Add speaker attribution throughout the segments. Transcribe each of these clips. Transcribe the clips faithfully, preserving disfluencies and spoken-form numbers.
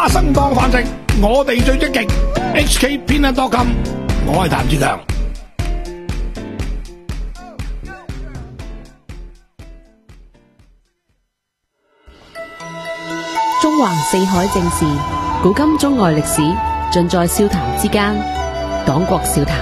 Speaker 1: 花生當飯食，我哋最積極。H K Peanut dot com， 我係譚志強。
Speaker 2: 中橫四海正事，古今中外歷史，盡在笑談之間。講國笑談。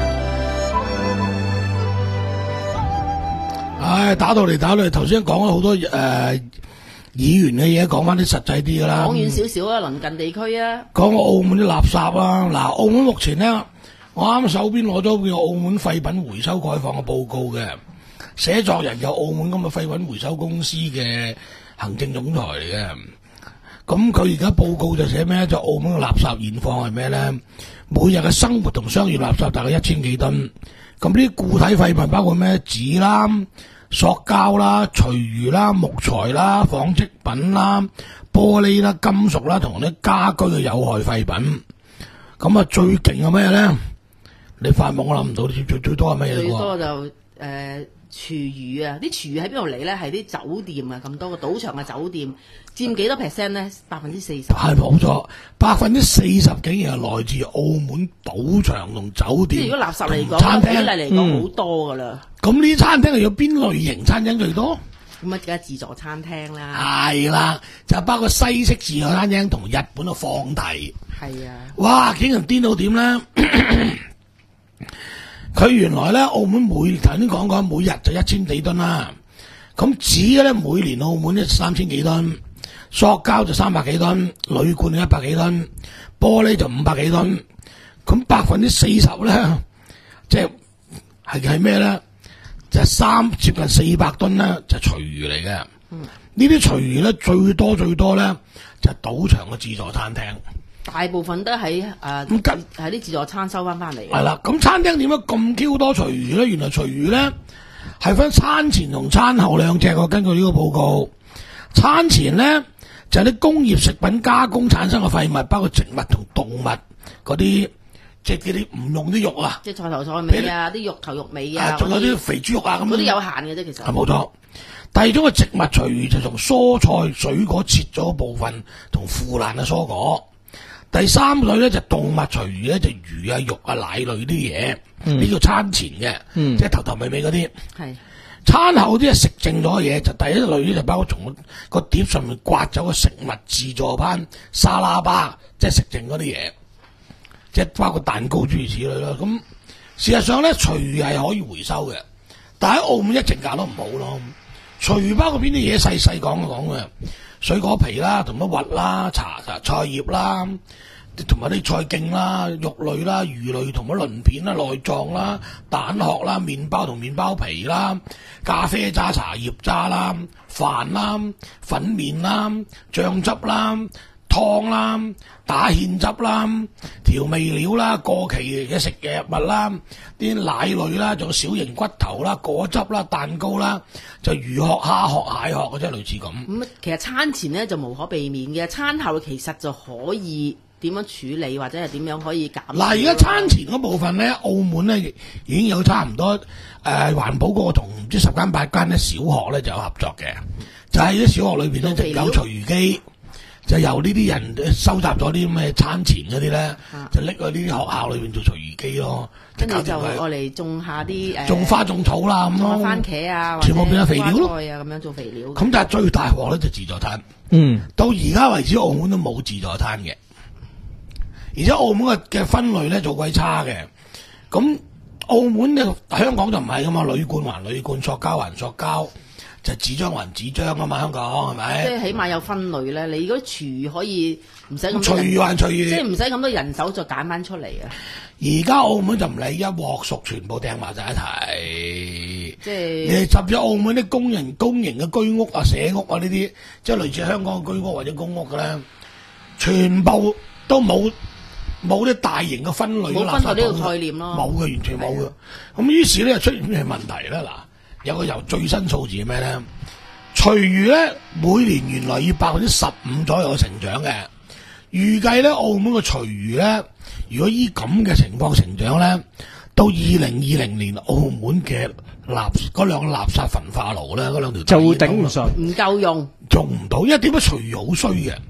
Speaker 1: 唉，打到嚟打到嚟，頭先講咗好多誒、呃、議員嘅嘢，講翻啲實際啲噶啦。
Speaker 3: 講遠少少啊，鄰近地區啊。
Speaker 1: 講個澳門啲垃圾啊，嗱，澳門目前呢，我啱手邊攞咗個澳門廢品回收概況嘅報告嘅，寫作人有澳門咁嘅廢品回收公司嘅行政總裁嚟嘅。咁佢而家報告就寫咩？就澳門嘅垃圾現況係咩咧？每日嘅生活同商業垃圾大概一千幾噸。咁呢啲固體廢品包括咩？紙啦、塑膠啦、廚餘啦、木材啦、紡織品啦、玻璃啦、金屬啦，同啲家居嘅有害廢品。咁啊，最勁係咩咧？你發夢我諗唔到，最最多係咩嘢？
Speaker 3: 最多就誒。呃廚餘啊！啲廚餘喺邊度嚟咧？係啲酒店啊，咁多個賭場嘅酒店佔幾多 percent 咧？百分之四十。係
Speaker 1: 冇錯，百分之四十竟然係來自澳門賭場同酒店。
Speaker 3: 即係如果垃圾嚟講，
Speaker 1: 餐廳
Speaker 3: 比例嚟講好多噶啦。
Speaker 1: 咁呢啲餐廳係有邊類型餐廳最多？
Speaker 3: 咁啊，梗係自助餐廳啦。
Speaker 1: 係啦，就包括西式自助餐廳同日本嘅放題。
Speaker 3: 係啊！
Speaker 1: 哇！竟然癲到點咧？佢原來咧，澳門每頭先講過，每日就一千幾噸啦。咁紙咧，每年澳門咧三千幾噸，塑膠就三百幾噸，鋁罐就一百幾噸，玻璃就五百幾噸。咁百分之四十咧，即係係係咩咧？就係三接近四百噸咧，就廚餘嚟嘅。嗯，呢啲廚餘咧最多最多咧就係賭場嘅自助餐廳。
Speaker 3: 大部分都喺誒喺啲自助餐收翻翻嚟。
Speaker 1: 係啦，咁餐廳點解咁 Q 多廚餘咧？原來廚餘咧係分餐前同餐後兩隻喎。根據呢個報告，餐前咧就係、是、啲工業食品加工產生嘅廢物，包括植物同動物嗰啲，即係嗰啲唔用啲肉啊，
Speaker 3: 即係菜頭菜尾啊，啲肉頭肉尾啊，
Speaker 1: 仲有啲肥豬肉啊咁。嗰啲
Speaker 3: 有限嘅啫，其實。係冇
Speaker 1: 錯。第二種嘅植物廚餘就從蔬菜水果切咗部分同腐爛嘅蔬果。第三類咧就動物廚餘咧就魚啊肉啊奶類啲嘢，呢、嗯、叫餐前嘅，嗯、即係頭頭尾尾嗰啲。係餐後啲係食剩咗嘅嘢，就第一類咧就包括從個碟上面刮走嘅食物自助餐沙拉吧，即係食剩嗰啲嘢，即係包括蛋糕諸如此類啦。咁事實上咧廚餘係可以回收嘅，但喺澳門一直搞得唔好咯。廚餘包括邊啲嘢？細細講講嘅。水果皮啦，同乜核啦、茶菜葉啦，同埋啲菜莖啦、肉類啦、魚類同乜鱗片啦、內臟啦、蛋殼啦、麵包同麵包皮啦、咖啡渣、茶葉渣啦、飯啦、粉麵啦、醬汁啦、湯啦、打芡汁啦、調味料啦、過期嘅食藥物啦、啲奶類啦，仲有小型骨頭啦、果汁啦、蛋糕啦，就魚殼、蝦殼、蟹殼嘅啫，類似咁。咁、
Speaker 3: 嗯、其實餐前咧就無可避免嘅，餐後其實就可以點樣處理或者係點樣可以減。嗱，
Speaker 1: 而家餐前嗰部分咧，澳門咧已經有差唔多誒、呃、環保局同唔知十間八間咧小學咧就有合作嘅，就喺、是、啲小學裏邊咧就有廚餘機。就由呢啲人收集咗啲咩餐前嗰啲咧，就拎去呢啲學校裏邊做廚餘機咯。
Speaker 3: 跟住就我嚟種下啲誒，
Speaker 1: 種花種草啦咁咯，
Speaker 3: 番茄啊，
Speaker 1: 全部變咗肥料咯。
Speaker 3: 啊，咁樣做肥料。
Speaker 1: 咁但係最大鑊咧就自助餐。嗯，到而家為止，澳門都冇自助餐嘅，而且澳門嘅嘅分類咧做鬼差嘅。咁澳門嘅香港就唔係噶嘛，鋁罐還鋁罐，塑膠還塑膠。就紙張還紙張啊嘛，香港係咪？即係
Speaker 3: 起碼有分類咧。你如果廚餘可以唔使咁
Speaker 1: 廚餘還廚餘，
Speaker 3: 即係唔使咁多人手就揀翻出嚟啊！
Speaker 1: 而家澳門就唔理，一鑊熟全部掟埋晒一齊。即係你甚至澳門啲公營公營嘅居屋啊、社屋啊呢啲，即係類似香港嘅居屋或者公屋嘅咧，全部都冇冇啲大型嘅分類嘅垃圾桶。冇分類呢個概念咯。冇嘅，完全冇嘅。咁於是咧就出現咩問題咧？嗱。有個由最新數字係咩咧？廚餘咧每年原來要百分之十五左右嘅成長嘅，預計咧澳門嘅廚餘咧，如果依咁嘅情況成長咧，到二零二零年澳門嘅垃嗰兩個垃圾焚化爐咧，嗰兩條就會頂唔順，
Speaker 3: 唔夠用，
Speaker 1: 做唔到，因為點解廚餘好衰嘅？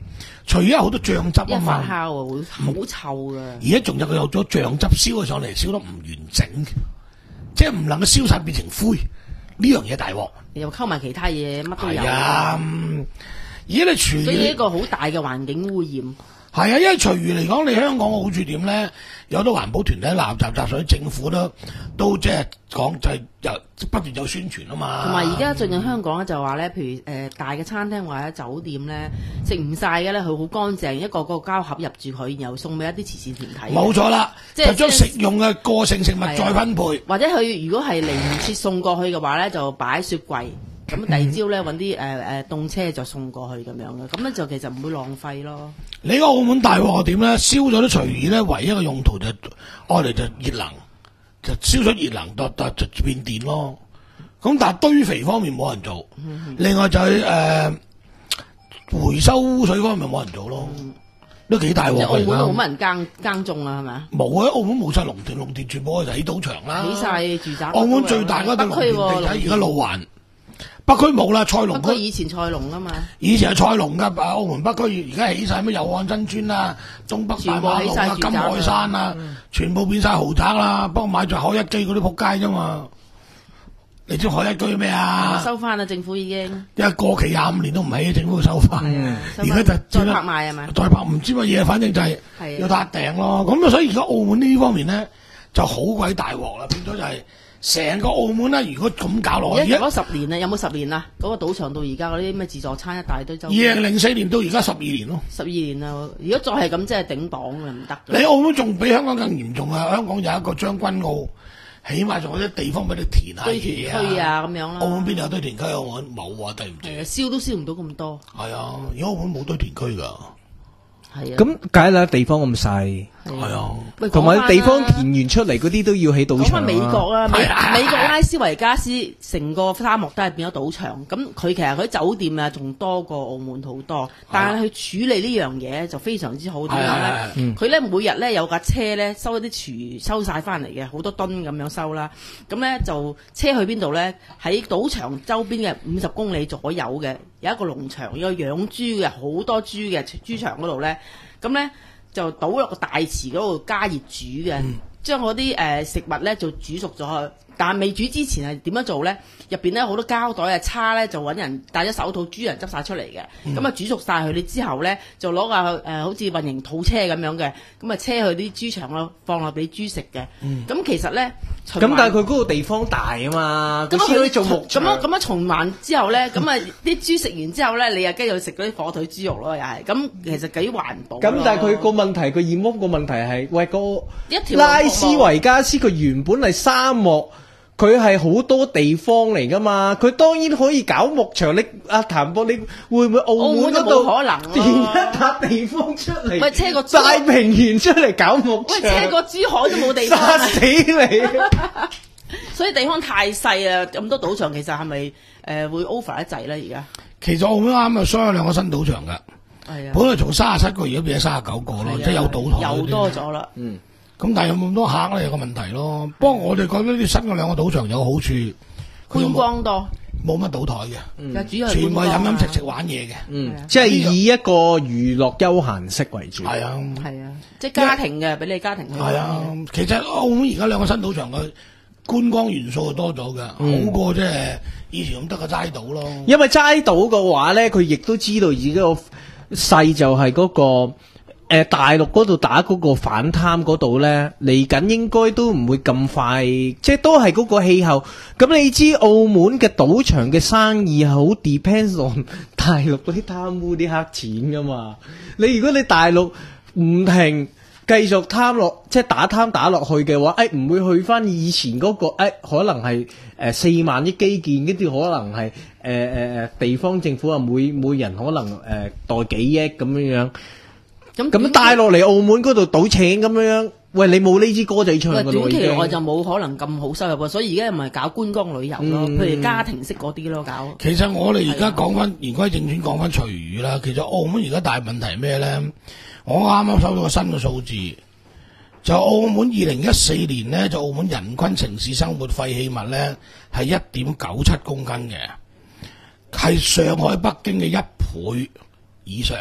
Speaker 1: 除咗好多醬汁啊
Speaker 3: 一發
Speaker 1: 嘛，
Speaker 3: 酵啊，會好臭噶。
Speaker 1: 而家仲有佢有咗醬汁燒咗上嚟，燒得唔完整嘅，即係唔能夠燒晒變成灰，呢樣嘢大鑊。
Speaker 3: 又溝埋其他嘢，乜都有。
Speaker 1: 係啊，嗯而家你廚餘
Speaker 3: 所以一個好大嘅環境污染。
Speaker 1: 係啊，因為廚餘嚟講，你香港嘅好處點咧？有好多環保團體鬧雜雜，所以政府都都即係講就係又不斷有宣傳啊嘛。
Speaker 3: 同埋而家最近香港咧就話咧，譬如誒、呃、大嘅餐廳或者酒店咧食唔晒嘅咧，佢好乾淨，一個個膠盒入住佢，然後送俾一啲慈善團體。
Speaker 1: 冇錯啦，
Speaker 3: 即係
Speaker 1: 就將食用嘅過剩食物再分配。
Speaker 3: 或者佢如果係嚟唔切送過去嘅話咧，就擺喺雪櫃。咁第二朝咧揾啲誒誒凍車就送過去咁樣嘅，咁咧就其實唔會浪費咯。
Speaker 1: 你個澳門大鑊點咧？燒咗啲廚餘咧，唯一嘅用途就愛嚟就熱能，就燒咗熱能，就就就變電咯。咁但係堆肥方面冇人做，
Speaker 3: 嗯、
Speaker 1: 另外就係、是、誒、呃、回收污水方面冇人做咯，
Speaker 3: 嗯、
Speaker 1: 都幾大鑊嚟㗎。
Speaker 3: 澳門都冇乜人耕耕種啊，係咪啊？
Speaker 1: 冇啊！澳門冇晒農田，農田全部係起賭場啦，
Speaker 3: 起晒住宅。
Speaker 1: 澳門最大嗰棟農田地喺而家路環。北區冇啦，菜農
Speaker 3: 北區以前菜農啊嘛，
Speaker 1: 以前係菜農噶，澳門北區而家起晒咩友岸新村啊、中北大馬路啊、金海山啊，嗯、全部變晒豪宅啦。不過買咗海一居嗰啲仆街啫嘛。你知海一居咩啊？
Speaker 3: 收翻啦，政府已經。
Speaker 1: 因為過期廿五年都唔起，政府收翻。而家、嗯、就
Speaker 3: 再拍賣係咪？
Speaker 1: 再拍唔知乜嘢，反正就係要撻訂咯。咁所以而家澳門呢方面咧就好鬼大鑊啦，變咗就係、是。成個澳門咧，如果咁搞落去，
Speaker 3: 而家十年啊，有冇十年啊？嗰、那個賭場到而家嗰啲咩自助餐一大堆周。二
Speaker 1: 零零四年到而家十二年咯。十二
Speaker 3: 年啊！如果再係咁，即係頂榜嘅唔得。
Speaker 1: 你澳門仲比香港更嚴重啊！香港有一個將軍澳，起碼仲有啲地方俾你填下嘢啊。堆填區啊咁樣啦。澳門邊有堆填區？澳門冇啊，對唔住。
Speaker 3: 係啊，燒都燒唔到咁多。
Speaker 1: 係啊，而家澳門冇堆填區㗎。
Speaker 3: 係啊。
Speaker 4: 咁解啦，地方咁細。
Speaker 1: 係啊，
Speaker 4: 同埋地方填完出嚟嗰啲都要起賭場。
Speaker 3: 講翻美國啊，美美國拉斯維加斯成個沙漠都係變咗賭場，咁佢其實佢酒店啊仲多過澳門好多，但係佢處理呢樣嘢就非常之好。點樣咧？佢咧每日咧有架車咧收一啲廚餘收晒翻嚟嘅，好多噸咁樣收啦。咁咧就車去邊度咧？喺賭場周邊嘅五十公里左右嘅有一個農場，有養豬嘅好多豬嘅豬場嗰度咧，咁咧。就倒落個大池嗰度加熱煮嘅，嗯、將嗰啲誒食物咧就煮熟咗。但係未煮之前係點樣做咧？入邊咧好多膠袋啊、叉咧，就揾人戴咗手套，豬人執晒出嚟嘅。咁啊、嗯、煮熟晒佢，你之後咧就攞架誒好似運營土車咁樣嘅，咁啊車去啲豬場咯，放落俾豬食嘅。咁、嗯、其實咧，
Speaker 4: 咁但係佢嗰個地方大啊嘛，咁佢做牧場。
Speaker 3: 咁樣咁樣循環之後咧，咁啊啲豬食完之後咧，你又跟住食嗰啲火腿豬肉咯，又係。咁其實幾環保。咁
Speaker 4: 但係佢個問題，佢染屋個問題係，喂個
Speaker 3: 一條
Speaker 4: 拉斯維加斯佢原本係沙漠。佢係好多地方嚟噶嘛，佢當然可以搞牧場。你阿譚博，你會唔會澳門嗰度
Speaker 3: 可能
Speaker 4: 填一笪地方出嚟？
Speaker 3: 喂，車個
Speaker 4: 大平原出嚟搞牧場，
Speaker 3: 喂，車個珠海都冇地方，
Speaker 4: 殺死你！
Speaker 3: 所以地方太細啊，咁多賭場其實係咪誒會 over 一滯咧？而家
Speaker 1: 其實澳門啱啊，所有兩個新賭場噶，係啊，本來從三十七個而家變咗三十九個咯，即係有賭台
Speaker 3: 又多咗啦，嗯。
Speaker 1: 咁但係有冇咁多客咧？有個問題咯。不過我哋覺得呢啲新嘅兩個賭場有個好處，
Speaker 3: 觀光多，
Speaker 1: 冇乜賭台嘅，
Speaker 3: 嗯、主要
Speaker 1: 全部係飲飲食食玩嘢嘅，
Speaker 4: 嗯，即係以一個娛樂休閒式為主。
Speaker 1: 係啊，
Speaker 3: 係啊，即係家庭嘅，俾你家庭去。
Speaker 1: 係啊，其實澳門而家兩個新賭場嘅觀光元素係多咗嘅，嗯、好過即係以前咁得個齋賭咯。
Speaker 4: 因為齋賭嘅話咧，佢亦都知道自己個勢就係嗰、嗰個。誒、呃，大陸嗰度打嗰個反貪嗰度咧，嚟緊應該都唔會咁快，即係都係嗰個氣候。咁你知澳門嘅賭場嘅生意係好 depends on 大陸嗰啲貪污啲黑錢噶嘛？你如果你大陸唔停繼續貪落，即係打貪打落去嘅話，誒、哎、唔會去翻以前嗰、那個誒、哎，可能係誒四萬億基建，跟住可能係誒誒誒地方政府啊，每每人可能誒、呃、袋幾億咁樣樣。咁咁帶落嚟澳門嗰度賭錢咁樣，喂，你冇呢支歌仔唱嘅咯，
Speaker 3: 短期內就冇可能咁好收入喎，所以而家咪搞觀光旅遊咯，嗯、譬如家庭式嗰啲咯搞。其實我哋而家講翻言歸正傳，講翻隨語啦。其實澳門而家大問題係咩咧？我啱啱收到個新嘅數字，就澳門二零一四年咧，就澳門人均城市生活廢棄物咧係一點九七公斤嘅，係上海、北京嘅一倍以上。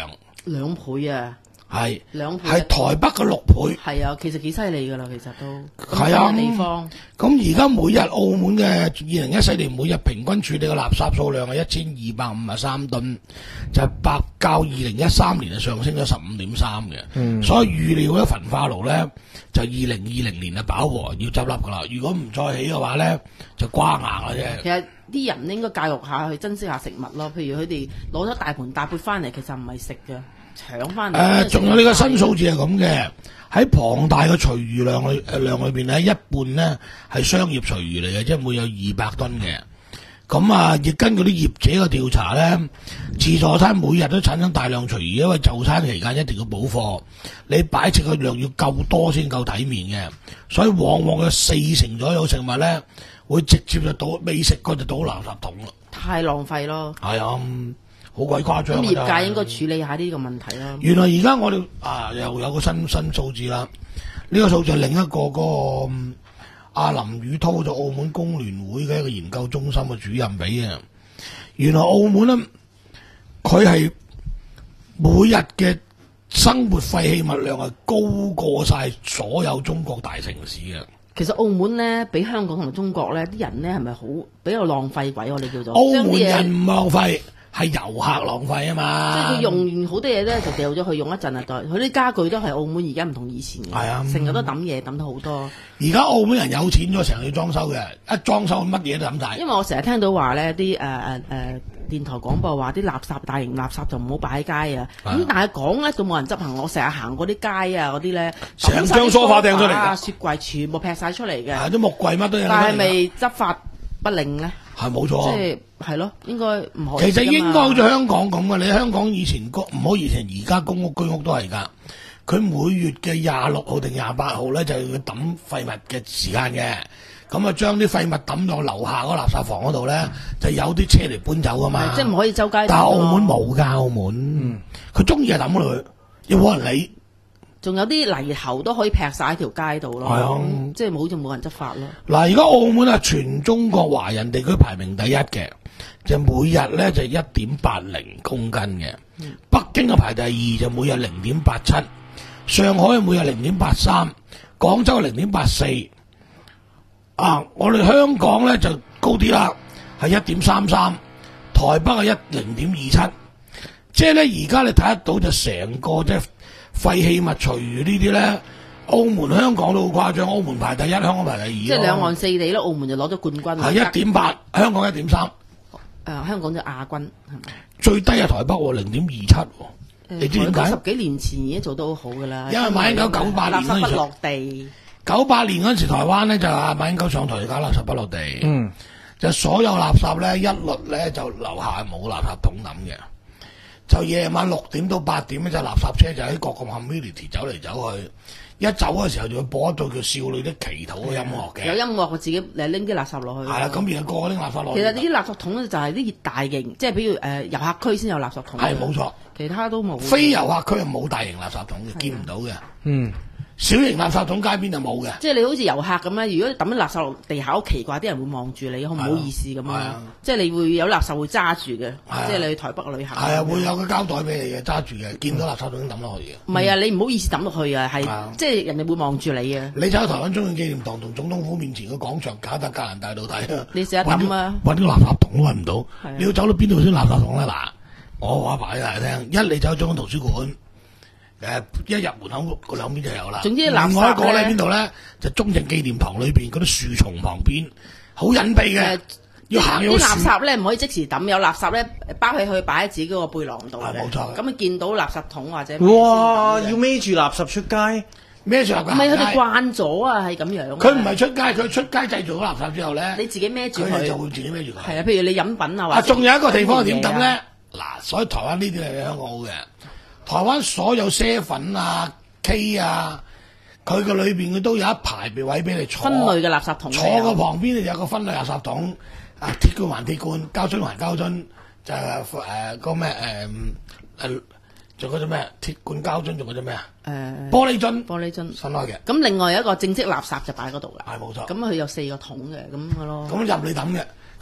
Speaker 3: 兩倍啊！
Speaker 1: 係
Speaker 3: 兩倍
Speaker 1: 係台北嘅六倍。
Speaker 3: 係啊，其實幾犀利㗎啦，其實都
Speaker 1: 係啊
Speaker 3: 咁地方。
Speaker 1: 咁而家每日澳門嘅二零一四年每日平均處理嘅垃圾數量係一千二百五十三噸，就係百較二零一三年係上升咗十五點三嘅。嗯，所以預料咧焚化爐咧就二零二零年啊飽和要執笠㗎啦。如果唔再起嘅話咧，就瓜硬啦啫。
Speaker 3: 其實啲人應該教育下去珍惜下食物咯。譬如佢哋攞咗大盤大缽翻嚟，其實唔係食嘅。搶翻嚟
Speaker 1: 誒，仲有呢個新數字係咁嘅，喺龐大嘅廚餘量裏誒量裏邊咧，一半咧係商業廚餘嚟嘅，即係會有二百噸嘅。咁啊，亦根據啲業者嘅調查咧，自助餐每日都產生大量廚餘，因為就餐期間一定要補貨，你擺設嘅量要夠多先夠體面嘅，所以往往有四成左右食物咧會直接就倒未食過就倒垃圾桶啦。
Speaker 3: 太浪費咯。
Speaker 1: 係啊。好鬼誇張，
Speaker 3: 咁業界應該處理下呢個問題啦。
Speaker 1: 原來而家我哋啊又有個新新數字啦，呢、這個數字係另一個嗰、那個阿、嗯、林宇滔就澳門工聯會嘅一個研究中心嘅主任俾嘅。原來澳門咧，佢係每日嘅生活廢棄物量係高過晒所有中國大城市嘅。
Speaker 3: 其實澳門咧，比香港同埋中國咧，啲人咧係咪好比較浪費鬼？我哋叫做
Speaker 1: 澳門人唔浪費。係遊客浪費啊嘛！
Speaker 3: 即係佢用完好多嘢咧，就掉咗去用一陣啊，代佢啲家具都係澳門而家唔同以前嘅，
Speaker 1: 係啊，
Speaker 3: 成日都抌嘢抌到好多。
Speaker 1: 而家澳門人有錢咗，成日要裝修嘅，一裝修乜嘢都抌晒。
Speaker 3: 因為我成日聽到話咧，啲誒誒誒電台廣播話啲垃圾大型垃圾就唔好擺喺街啊。咁、啊、但係講咧都冇人執行。我成日行嗰啲街啊，嗰啲咧
Speaker 1: 成張梳化掟出嚟㗎，
Speaker 3: 雪櫃全部劈晒出嚟嘅。
Speaker 1: 係啲木櫃乜都有。
Speaker 3: 但係咪執法不靈咧？
Speaker 1: 係冇錯，
Speaker 3: 即係係咯，應該唔可以。
Speaker 1: 其實應該好似香港咁嘅，你香港以前公唔好以前而家公屋居屋都係㗎。佢每月嘅廿六號定廿八號咧，就係佢抌廢物嘅時間嘅。咁啊，將啲廢物抌到樓下嗰垃圾房嗰度咧，就有啲車嚟搬走㗎嘛。
Speaker 3: 即係唔可以周街抌。
Speaker 1: 但係澳門冇㗎，澳門佢中意就抌落去，又冇人理。
Speaker 3: 仲有啲泥頭都可以劈晒喺條街度咯，
Speaker 1: 係啊，
Speaker 3: 即係冇就冇人執法咯。
Speaker 1: 嗱，而家澳門啊，全中國華人地區排名第一嘅，就每日咧就一點八零公斤嘅。嗯、北京啊排第二，就每日零點八七，上海每日零點八三，廣州零點八四。啊，我哋香港咧就高啲啦，係一點三三，台北係一零點二七。即係咧，而家你睇得到就成個即係。廢棄物廚餘呢啲咧，澳門、香港都好誇張。澳門排第一，香港排第二。即
Speaker 3: 係兩岸四地咯，澳門就攞咗冠軍。
Speaker 1: 係一點八，香港一點三。
Speaker 3: 誒，香港就亞軍係咪？
Speaker 1: 最低係台北喎，零點二七。你知點解？
Speaker 3: 十幾年前已經做到好好㗎啦。
Speaker 1: 因為馬英九九八年嗰陣時，垃圾
Speaker 3: 不落地。
Speaker 1: 九八年嗰陣時，台灣咧就阿馬英九上台就搞垃圾不落地。
Speaker 4: 嗯，
Speaker 1: 就所有垃圾咧一律咧就樓下冇垃圾桶抌嘅。就夜晚六點到八點咧，就垃圾車就喺各個 community 走嚟走去，一走嘅時候就會播一套叫《少女的祈禱》嘅音樂嘅。
Speaker 3: 有音樂，我自己嚟拎啲垃圾落去。係
Speaker 1: 啦，咁然後個個拎垃圾落去。
Speaker 3: 其實呢啲垃圾桶咧就係啲大型，即係比如誒遊客區先有垃圾桶。
Speaker 1: 係冇錯，
Speaker 3: 其他都冇。
Speaker 1: 非遊客區係冇大型垃圾桶嘅，見唔到嘅。嗯。小型垃圾桶街邊就冇嘅，
Speaker 3: 即係你好似遊客咁咧。如果你抌啲垃圾落地下好奇怪，啲人會望住你，好唔好意思咁啊？即係你會有垃圾會揸住嘅，即係你去台北旅行。
Speaker 1: 係啊，會有個膠袋俾你嘅，揸住嘅，見到垃圾桶抌落去嘅。
Speaker 3: 唔係啊，你唔好意思抌落去啊，係即係人哋會望住你嘅。
Speaker 1: 你走去台灣中央紀念堂同總統府面前個廣場，搞得格蘭大道睇啊！
Speaker 3: 你成日抌啊，
Speaker 1: 揾啲垃圾桶都揾唔到，你要走到邊度先垃圾桶咧？嗱，我話擺俾大家聽，一你走中央圖書館。誒，一入門口嗰兩邊就有啦。
Speaker 3: 總之，另外
Speaker 1: 一個咧邊度咧？就中正紀念堂裏邊嗰啲樹叢旁邊，好隱蔽嘅。要行
Speaker 3: 啲垃圾咧唔可以即時抌，有垃圾咧包起去擺喺自己嗰個背囊度嘅。
Speaker 1: 冇錯。
Speaker 3: 咁啊見到垃圾桶或者
Speaker 4: 哇，要孭住垃圾出街，
Speaker 1: 孭住垃圾。
Speaker 3: 唔係佢哋慣咗啊，係咁樣。
Speaker 1: 佢唔係出街，佢出街製造咗垃圾之後咧，
Speaker 3: 你自己孭住佢，
Speaker 1: 就會自己孭住佢。
Speaker 3: 係啊，譬如你飲品啊，或者
Speaker 1: 仲有一個地方係點抌咧？嗱，所以台灣呢啲係香港好嘅。台灣所有啡粉啊、K 啊，佢個裏邊佢都有一排嘅位俾你坐。
Speaker 3: 分類嘅垃圾桶。
Speaker 1: 坐個旁邊有個分類垃圾桶，啊鐵罐還鐵罐，膠樽還膠樽，就係誒個咩誒誒，仲嗰隻咩鐵罐膠樽，仲嗰隻咩啊？誒玻璃樽。
Speaker 3: 玻璃樽。分
Speaker 1: 開嘅。
Speaker 3: 咁另外有一個正式垃圾就擺喺嗰度啦。
Speaker 1: 係冇錯。
Speaker 3: 咁佢有四個桶嘅咁嘅咯。
Speaker 1: 咁任你抌嘅。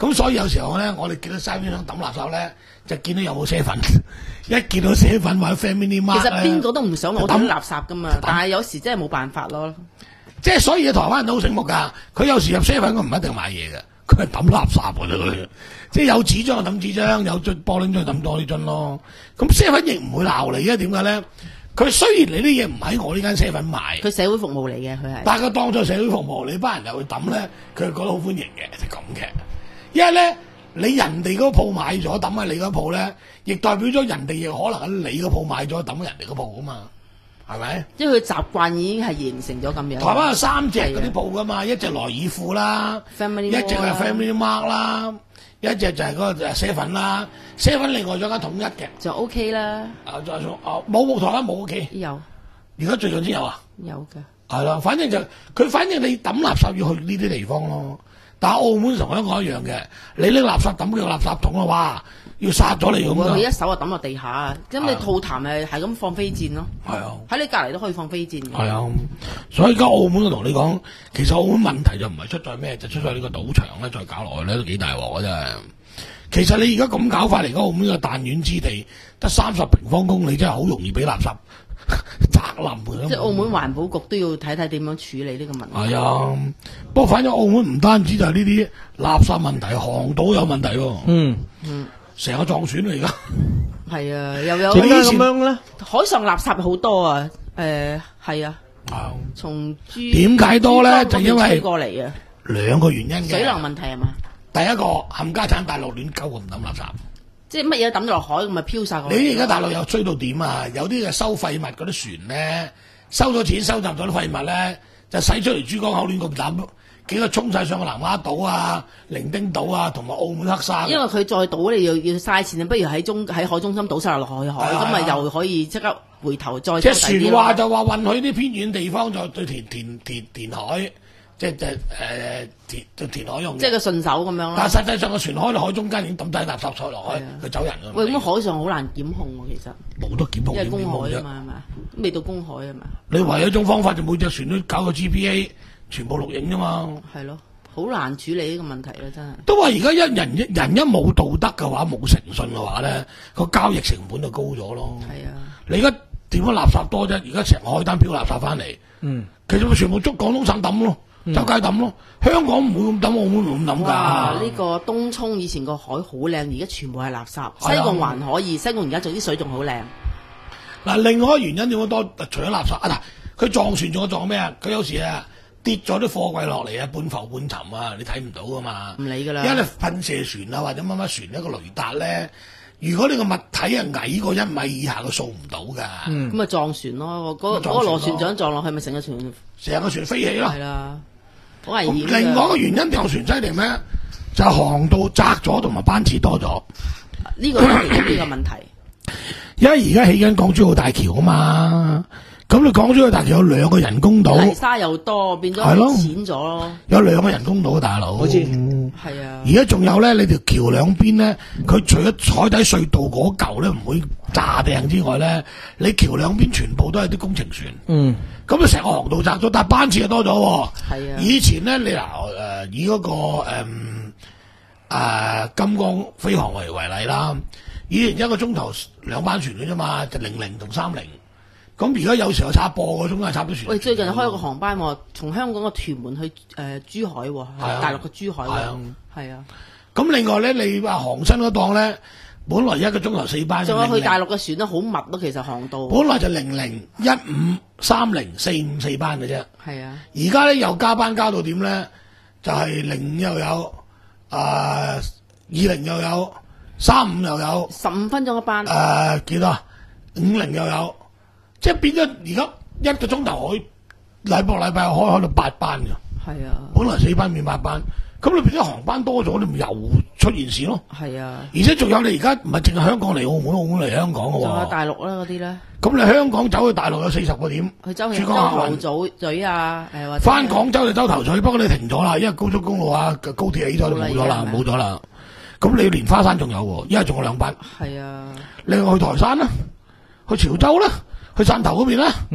Speaker 1: 咁所以有時候咧，我哋見到西邊想抌垃圾咧，就見到有冇啡粉，一見到啡粉或者 Family Mart
Speaker 3: 其實邊個都唔想攞啲
Speaker 1: 抌
Speaker 3: 垃圾噶嘛，但係有時真係冇辦法咯。
Speaker 1: 即係所以台灣人都好醒目㗎，佢有時入啡粉佢唔一定買嘢嘅，佢係抌垃圾㗎啫佢。即係有紙張就抌紙張，有樽玻璃樽就抌玻璃樽咯。咁啡粉亦唔會鬧你嘅，點解咧？佢雖然你啲嘢唔喺我呢間啡粉買，
Speaker 3: 佢社會服務嚟嘅，佢係。
Speaker 1: 但係佢當咗社會服務，你班人又去抌咧，佢係覺得好歡迎嘅，就咁嘅。因為咧，你人哋嗰鋪買咗抌喺你嗰鋪咧，亦代表咗人哋亦可能喺你嗰鋪買咗抌喺人哋嗰鋪啊嘛，係咪？
Speaker 3: 因為佢習慣已經係形成咗咁樣。
Speaker 1: 台灣有三隻嗰啲鋪噶嘛，一隻萊爾富啦，
Speaker 3: Family
Speaker 1: 一隻係 Family Mart 啦，一隻就係嗰個就係啡粉啦，啡粉另外仲有間統一嘅，
Speaker 3: 就 OK 啦。
Speaker 1: 啊再送啊冇冇台灣冇 OK，
Speaker 3: 有
Speaker 1: 而家最近先有啊，
Speaker 3: 有嘅。
Speaker 1: 係啦，反正就佢反正你抌垃圾要去呢啲地方咯。但係澳門同香港一樣嘅，你拎垃圾抌佢個垃圾桶啊，哇，要殺咗你咁
Speaker 3: 佢一
Speaker 1: 啊！
Speaker 3: 手就抌落地下，咁你吐痰咪係咁放飛箭咯。
Speaker 1: 係啊，
Speaker 3: 喺你隔離都可以放飛箭嘅。
Speaker 1: 係啊，所以而家澳門我同你講，其實澳門問題就唔係出在咩，就出在呢個賭場咧，再搞落去咧都幾大鑊啊真係。其實你而家咁搞法嚟，而家澳門呢個彈丸之地得三十平方公里，真係好容易俾垃圾砸冧嘅。
Speaker 3: 即係澳門環保局都要睇睇點樣處理呢個問題。
Speaker 1: 係啊，不過反正澳門唔單止就係呢啲垃圾問題，航島有問題喎。
Speaker 4: 嗯
Speaker 3: 嗯，
Speaker 1: 成個撞船嚟而家。
Speaker 3: 係啊，又有
Speaker 4: 點解咁樣咧？
Speaker 3: 海上垃圾好多啊。誒係啊，
Speaker 1: 啊，
Speaker 3: 從珠
Speaker 1: 點解多咧？
Speaker 3: 珠江
Speaker 1: 就因為
Speaker 3: 吹過嚟啊，
Speaker 1: 兩個原因嘅。
Speaker 3: 水能問題係嘛？
Speaker 1: 第一個冚家產大陸亂鳩咁抌垃圾。
Speaker 3: 即係乜嘢抌咗落海咁咪飄晒過嚟。
Speaker 1: 你而家大陸又追到點啊？有啲嘅收廢物嗰啲船咧，收咗錢收集咗啲廢物咧，就使出嚟珠江口亂咁抌，幾個衝晒上個南丫島啊、伶仃島啊，同埋澳門黑沙。
Speaker 3: 因為佢再倒你要要嘥錢，不如喺中喺海中心倒晒落海海，咁咪又可以即刻回頭再
Speaker 1: 即係船話就話運去啲偏遠地方就對填填填填海，即係就誒填就填海用嘅。
Speaker 3: 即係個順手咁樣咯。
Speaker 1: 但係實際上個船開到海中間已經抌低垃圾菜落海，佢走人㗎。
Speaker 3: 喂，咁海上好難檢控喎，其實。
Speaker 1: 冇得檢控，
Speaker 3: 因為公海
Speaker 1: 啫
Speaker 3: 啊嘛，係嘛？未到公海啊嘛。
Speaker 1: 你唯有一種方法就每隻船都搞個 G P A，全部錄影啫嘛。
Speaker 3: 係咯，好難處理呢個問題啦，真係。
Speaker 1: 都話而家一人一人一冇道德嘅話，冇誠信嘅話咧，個交易成本就高咗咯。
Speaker 3: 係啊。
Speaker 1: 你而家點樣垃圾多啫？而家成海灘飄垃圾翻嚟，
Speaker 4: 嗯，
Speaker 1: 其實咪全部捉廣東省抌咯，周街抌咯。香港唔會咁抌，澳門唔會咁抌
Speaker 3: 哇！
Speaker 1: 㗎。
Speaker 3: 呢個東涌以前個海好靚，而家全部係垃圾。西貢還可以，西貢而家做啲水仲好靚。
Speaker 1: 嗱，另外一個原因點解多？除咗垃圾啊，嗱，佢撞船仲有撞咩啊？佢有時啊跌咗啲貨櫃落嚟啊，半浮半沉啊，你睇唔到噶嘛。
Speaker 3: 唔理㗎啦。
Speaker 1: 因為你噴射船啊或者乜乜船一個雷達咧，如果你個物體係矮過一米以下，佢掃唔到㗎。
Speaker 3: 咁咪撞船咯，嗰嗰個螺旋槳撞落去，咪成個船
Speaker 1: 成個船飛起咯。
Speaker 3: 係啦，好危險。
Speaker 1: 另外一個原因撞船犀利咩？就係航道窄咗同埋班次多咗。
Speaker 3: 呢個都係呢個問題。
Speaker 1: 因為而家起緊港珠澳大橋啊嘛，咁你港珠澳大橋有兩個人工島，
Speaker 3: 泥沙又多，變咗淺咗咯。
Speaker 1: 有兩個人工島啊，大佬。
Speaker 4: 好似
Speaker 3: 係啊。
Speaker 1: 而家仲有咧，你條橋兩邊咧，佢除咗海底隧道嗰嚿咧唔會炸掟之外咧，你橋兩邊全部都係啲工程船。
Speaker 4: 嗯，
Speaker 1: 咁啊成個航道窄咗，但係班次就多咗。
Speaker 3: 係啊。
Speaker 1: 以前咧，你嗱誒、呃、以嗰、那個誒誒、嗯呃、金光飛航為為例啦。以前一個鐘頭兩班船嘅啫嘛，就零零同三零。咁而家有時候插播個鐘係插咗船。
Speaker 3: 喂，最近開個航班喎，從香港嘅屯門去誒、呃、珠海喎，
Speaker 1: 啊、
Speaker 3: 大陸嘅珠海喎。
Speaker 1: 係啊。
Speaker 3: 係啊。
Speaker 1: 咁另外咧，你話航新嗰檔咧，本來一個鐘頭四班。
Speaker 3: 仲有去大陸嘅船都好密咯，其實航道。
Speaker 1: 本來就零零一五三零四五四班嘅啫。
Speaker 3: 係啊。
Speaker 1: 而家咧又加班加到點咧？就係、是、零又有，啊二零又有。三五又有
Speaker 3: 十五分鐘一班，
Speaker 1: 誒、呃、幾多？五零又有，即係變咗而家一個鐘頭可以禮拜禮拜開開到八班嘅。
Speaker 3: 係啊，
Speaker 1: 本來四班變八班，咁你變咗航班多咗，你咪又出現事咯。
Speaker 3: 係啊，
Speaker 1: 而且仲有你而家唔係淨係香港嚟澳門，澳門嚟香港嘅喎。
Speaker 3: 仲有大陸啦嗰啲咧。
Speaker 1: 咁你香港走去大陸有四十個點，
Speaker 3: 去周
Speaker 1: 珠江
Speaker 3: 頭咀咀啊，誒或者
Speaker 1: 翻廣州就洲頭咀，不過你停咗啦，因為高速公路啊高鐵起咗就冇咗啦，冇咗啦。咁你蓮花山仲有喎，因為仲有兩班。
Speaker 3: 係啊，
Speaker 1: 你去台山啦，去潮州啦，去汕頭嗰邊啦。
Speaker 4: 嗯，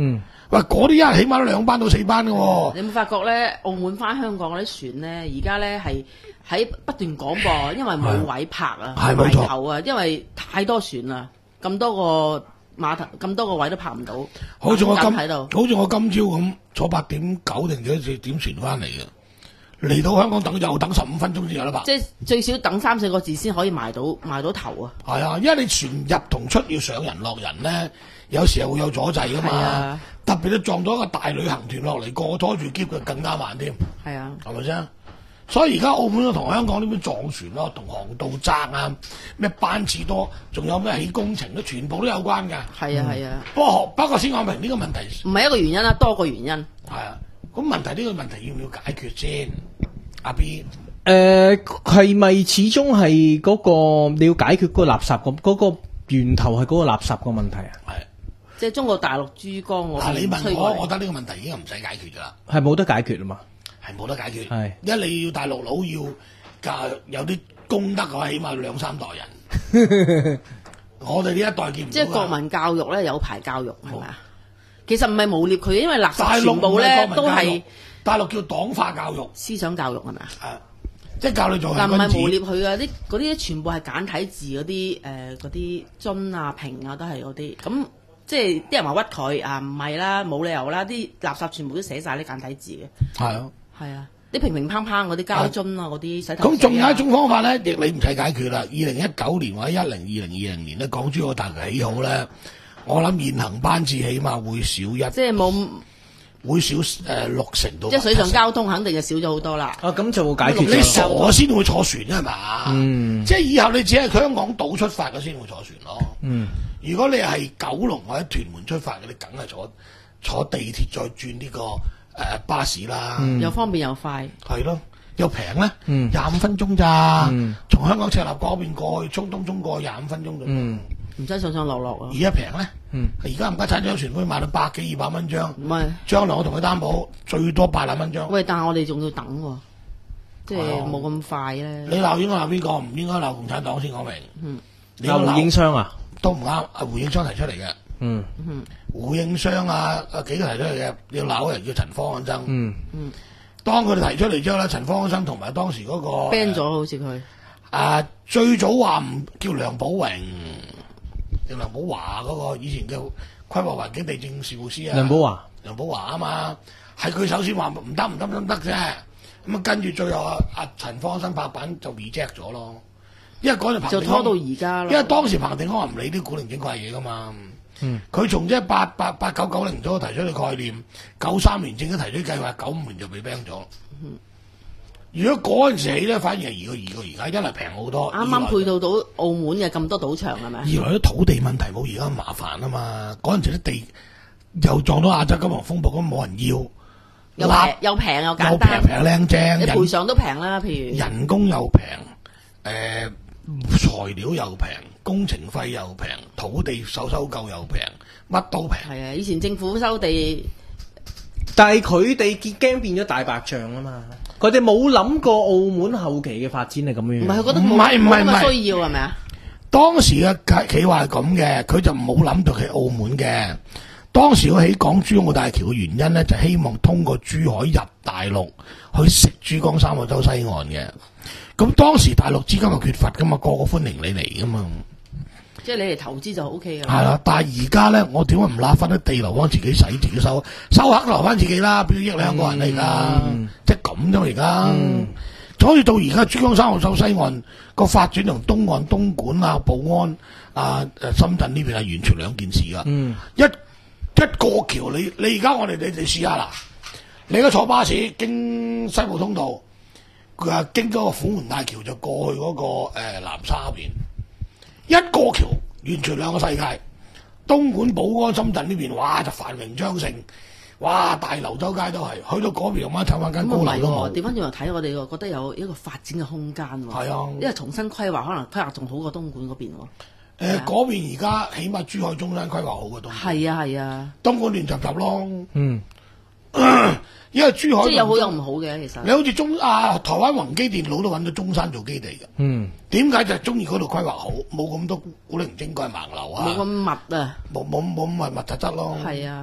Speaker 1: 喂，嗰啲一日起碼都兩班到四班嘅喎。
Speaker 3: 你有冇發覺咧？澳門翻香港嗰啲船咧，而家咧係喺不斷廣播，因為冇位泊啊，碼
Speaker 1: 係冇錯
Speaker 3: 頭啊，因為太多船啦，咁多個碼頭，咁多個位都泊唔到。
Speaker 1: 好似我今
Speaker 3: 等緊喺度，
Speaker 1: 好似我今朝咁坐八點九定幾多點船翻嚟嘅，嚟到香港等又等十五分鐘先有得泊。
Speaker 3: 即係最少等三四個字先可以埋到埋到頭啊！
Speaker 1: 係啊，因為你船入同出要上人落人咧，有時候會有阻滯噶嘛。
Speaker 3: 係啊
Speaker 1: 特別你撞到一個大旅行團落嚟，個個拖住篋嘅更加慢添，
Speaker 3: 係啊，
Speaker 1: 係咪先？所以而家澳門都同香港呢邊撞船咯，同航道窄啊，咩班次多，仲有咩起工程都全部都有關㗎。
Speaker 3: 係啊，係啊，
Speaker 1: 不過不過先講明呢個問題
Speaker 3: 唔係一個原因啦，多個原因。
Speaker 1: 係啊，咁問題呢個問題要唔要解決先？阿 B，
Speaker 4: 誒係咪始終係嗰個你要解決嗰個垃圾個嗰個源頭係嗰個垃圾個問題啊？
Speaker 1: 係
Speaker 3: 即係中國大陸珠江嗰
Speaker 1: 嗱，你
Speaker 3: 邊吹
Speaker 1: 問我，
Speaker 3: 過嚟，
Speaker 1: 我覺得呢個問題已經唔使解決㗎啦。
Speaker 4: 係冇得解決啊嘛。
Speaker 1: 係冇得解決，
Speaker 4: 係
Speaker 1: 一你要大陸佬要教有啲功德嘅話，起碼兩三代人。我哋呢一代見唔到㗎。
Speaker 3: 即係國民教育咧，有排教育係咪啊？其實唔係誣衊佢，因為垃
Speaker 1: 大陸
Speaker 3: 圾全部咧
Speaker 1: 唔係國民
Speaker 3: 都
Speaker 1: 教育
Speaker 3: 係
Speaker 1: 大陸叫黨化教育，
Speaker 3: 思想教育係咪啊？
Speaker 1: 誒，即係教你做
Speaker 3: 但唔係誣
Speaker 1: 偽君子。
Speaker 3: 衊佢嘅，啲嗰啲全部係簡體字嗰啲誒嗰啲樽啊瓶啊都係嗰啲，咁即係啲人話屈佢啊，唔係啦，冇理由啦，啲垃圾全部都寫晒啲簡體字嘅。
Speaker 1: 係啊，
Speaker 3: 係啊，啲平平乓乓嗰啲膠樽啊，嗰啲洗頭水啊
Speaker 1: 咁仲有一種方法咧，亦你唔使解決啦。二零一九年或者一零二零二零年咧，港珠澳大橋起好咧，我諗現行班次起碼會少一，
Speaker 3: 即係冇，
Speaker 1: 會少誒、呃、六成到。
Speaker 3: 即係水上交通肯定係少咗好多啦。
Speaker 4: 啊，咁就會解決
Speaker 1: 你傻
Speaker 4: 咗。
Speaker 1: 先會坐船啊嘛，
Speaker 4: 嗯
Speaker 1: 即係以後你只係香港島出發嘅先會坐船咯。
Speaker 4: 嗯，
Speaker 1: 如果你係九龍或者屯門出發嘅，你梗係坐坐地鐵再轉呢、個誒、呃巴士啦，
Speaker 3: 又方便又快，
Speaker 1: 係咯、又平咧，
Speaker 4: 嗯
Speaker 1: 廿五分鐘咋，
Speaker 4: 嗯
Speaker 1: 從香港赤鱲角嗰邊過去涌東涌過去廿五分鐘啫。
Speaker 4: 嗯
Speaker 3: 唔使上上落落啊
Speaker 1: 而。家平咧，
Speaker 4: 嗯
Speaker 1: 而家唔家產張船可以賣到百幾二百蚊張，
Speaker 3: 唔係，
Speaker 1: 將來我同佢擔保最多八萬蚊張。
Speaker 3: 喂，但係我哋仲要等喎，即係
Speaker 1: 係啊
Speaker 3: 冇咁快咧。
Speaker 1: 你鬧應該鬧邊個？唔應該鬧共產黨先講明。
Speaker 3: 嗯，
Speaker 1: 你應該
Speaker 4: 有回應商啊？
Speaker 1: 都唔啱，啊胡應昌提出嚟嘅，
Speaker 4: 嗯
Speaker 1: 胡應商啊啊幾個提出嚟嘅，要鬧人叫陳方安生。
Speaker 4: 嗯
Speaker 1: 當佢哋提出嚟之後咧，陳方安生同埋當時嗰、個
Speaker 3: ban 咗好似佢，
Speaker 1: 啊，最早話唔叫梁寶榮，叫梁寶華嗰個以前嘅規劃環境地政事務司啊。
Speaker 4: 梁寶華
Speaker 1: 梁寶華啊嘛，係佢首先話唔得唔得唔得啫，咁啊跟住最後啊阿陳方安生拍板就 reject 咗咯，因為嗰陣彭定康
Speaker 3: 就拖到而家啦。
Speaker 1: 因為當時彭定康唔理啲古靈精怪嘢噶嘛，
Speaker 4: 嗯
Speaker 1: 佢從即係八八八九九零左右提出嘅概念，九三年正式提出計劃，九五年就被 ban 咗。如果嗰陣時起咧，反而係易過易過而家，一嚟平好多，
Speaker 3: 啱啱配套到澳門嘅咁多賭場係咪？
Speaker 1: 二來啲土地問題冇而家咁麻煩啊嘛，嗰陣時啲地又撞到亞洲金融風暴，咁冇人要，
Speaker 3: 又平又平又
Speaker 1: 又平
Speaker 3: 簡單，
Speaker 1: 平靚正，
Speaker 3: 你
Speaker 1: 人
Speaker 3: 賠償都平啦。譬如
Speaker 1: 人工又平，誒、材料又平，工程費又平，土地收收購又平，乜都平。
Speaker 3: 係啊，以前政府收地，
Speaker 4: 但係佢哋驚變咗大白象啊嘛，佢哋冇諗過澳門後期嘅發展係咁樣。
Speaker 3: 唔係佢覺得
Speaker 1: 唔
Speaker 3: 冇冇咁
Speaker 1: 係唔係唔係
Speaker 3: 嘅需要係咪啊？
Speaker 1: 當時嘅企劃係咁嘅，佢就冇諗到喺澳門嘅。當時佢起港珠澳大橋嘅原因咧，就希望通過珠海入大陸，去食珠江三角洲西岸嘅。咁當時大陸資金又缺乏噶嘛，個個歡迎你嚟噶嘛。
Speaker 3: 即係你嚟投資就 O K 㗎。
Speaker 1: 係啦，但係而家咧，我點解唔揦翻啲地留翻自己使，自己收，收黑留翻自己啦，邊益你香港人嚟噶？
Speaker 4: 嗯
Speaker 1: 即係咁啫嘛，而家。
Speaker 4: 嗯
Speaker 1: 所以到而家珠江三角洲西岸個發展同東岸東莞啊、寶安啊、誒深圳呢邊係完全兩件事噶。
Speaker 4: 嗯
Speaker 1: 一一過橋，你你而家我哋你你試下啦，你而家坐巴士經西部通道，佢話經嗰個虎門大橋就過去嗰、個誒、呃南沙邊，一過橋完全兩個世界。東莞、寶安、深圳呢邊，哇就繁榮昌盛，哇大樓周街都係，去到嗰邊咁樣睇翻間
Speaker 3: 咁
Speaker 1: 高樓都
Speaker 3: 啊唔係喎，
Speaker 1: 冇。
Speaker 3: 調翻轉頭睇我哋喎，覺得有一個發展嘅空間喎。
Speaker 1: 係啊
Speaker 3: 因為重新規劃，可能規劃仲好過東莞嗰邊喎。
Speaker 1: 誒嗰邊而家起碼珠海中山規劃好嘅東莞，
Speaker 3: 係啊係啊，
Speaker 1: 東莞亂雜雜咯，
Speaker 4: 嗯
Speaker 1: 因為珠海
Speaker 3: 即係有好有唔好嘅其實。
Speaker 1: 你好似中啊台灣宏基電腦都揾到中山做基地嘅，
Speaker 4: 嗯
Speaker 1: 點解就係中意嗰度規劃好，冇咁多古靈精怪盲樓啊，
Speaker 3: 冇咁密啊，
Speaker 1: 冇冇冇咁密密質質咯。
Speaker 3: 係啊，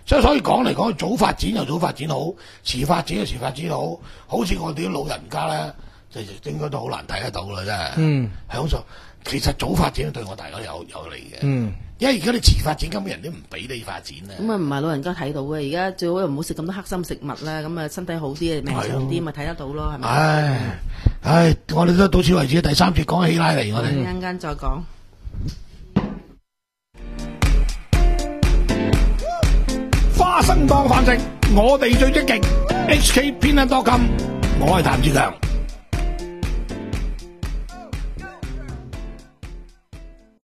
Speaker 1: 即係所以講嚟講去，早發展又早發展好，遲發展又遲發展好。好似我哋啲老人家咧，就應該都好難睇得到啦，真係。嗯，享受其實早發展對我大家有有利嘅。嗯，因為而家你遲發展，根本人都唔俾你發展咧。
Speaker 3: 咁啊，唔係老人家睇到嘅，而家最好又唔好食咁多黑心食物啦，咁啊身體好啲，命長啲，咪睇得到咯，係咪？
Speaker 1: 唉唉，我哋都到此為止，第三節講希拉里，我哋
Speaker 3: 一陣間再講。
Speaker 1: 花生當飯食，我哋最積極。H K 偏袒多金，我係譚志強。